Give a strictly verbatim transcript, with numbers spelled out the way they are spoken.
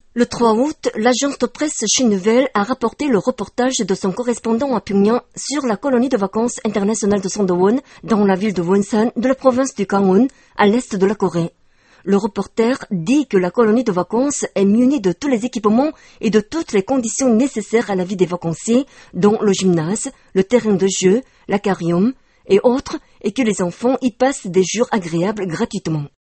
Le trois août, l'agence de presse Chine Nouvelle a rapporté le reportage de son correspondant à Pyongyang sur la colonie de vacances internationale de Songdo-won dans la ville de Wonsan de la province du Gangwon, à l'est de la Corée. Le reporter dit que la colonie de vacances est munie de tous les équipements et de toutes les conditions nécessaires à la vie des vacanciers, dont le gymnase, le terrain de jeu, l'aquarium et autres, et que les enfants y passent des jours agréables gratuitement.